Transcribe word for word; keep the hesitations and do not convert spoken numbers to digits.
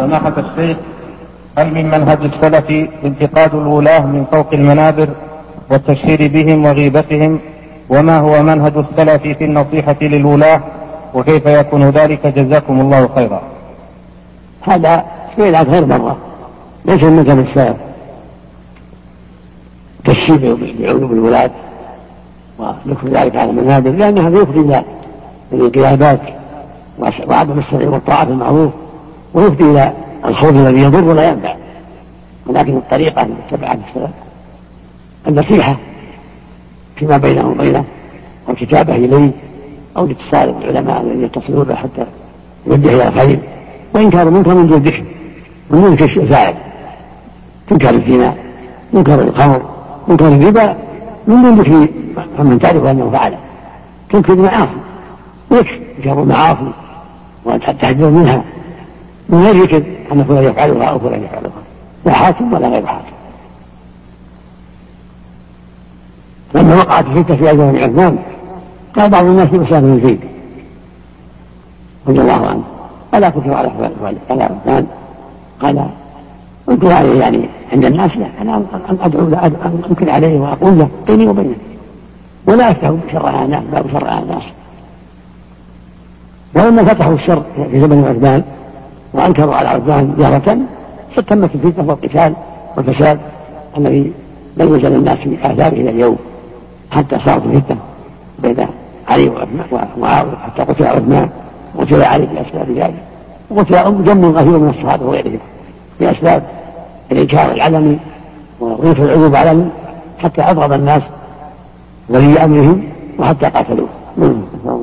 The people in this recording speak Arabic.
سماحة الشيخ، هل من منهج السلف انتقاد الولاة من فوق المنابر والتشهير بهم وغيبتهم؟ وما هو منهج السلف في النصيحة للولاة وكيف يكون ذلك؟ جزاكم الله خيرا. هذا سئلت غير مرة، ليس من منهج السلف تشهير بعيوب الولاة وذكر ذلك على المنابر، لأن هذا يفضي إلى الانقلابات وعدم السمع والطاعة المعروف، ويفضي إلى الخوض الذي يضر ولا ينفع. ولكن الطريقة التي اتبعها السلف النصيحة فيما بينه وبينه، أو كتابة إليه، أو الاتصال بالعلماء الذين يتصلون به حتى يوجه إلى الخير، وإنكار المنكر من دون ذكر، من دون شيء زائد، تنكر الزنا، منكر الخمر، منكر الربا، من دون ذكر من تعرف أنه فعله، تنكر المعاصي ويكفي انكار المعاصي والتحذير منها من غير ذكر أن فلان يفعلها أو فلان يفعلها، لا حاكم ولا غير حاكم. لما وقعت الفتنة في أزمة عثمان قال بعض الناس بأسامة بن زيد رضي الله عنه: ألا كنت على على عثمان؟ قال: انكر عليه يعني عند الناس، لا، أنا أن أدعو له، أن أنكر عليه وأقول له بيني وبينه، ولا أفتح شر على الناس، باب شر على الناس. ولما فتحوا الشر في زمن عثمان وأنكروا على عثمان جهرة، فتمت الفتنة والقتال والفساد الذي لم يزل الناس في آثاره إلى اليوم، حتى صارت الفتنة بين علي ومعاوية، حتى قتل عثمان وقتل علي بأسباب ذلك، وقتل جم غفير من الصحابة وغيرهم بأسباب الإنكار العلني وغيث العيوب علني، حتى أضرب الناس ولي أمرهم وحتى قاتلوه.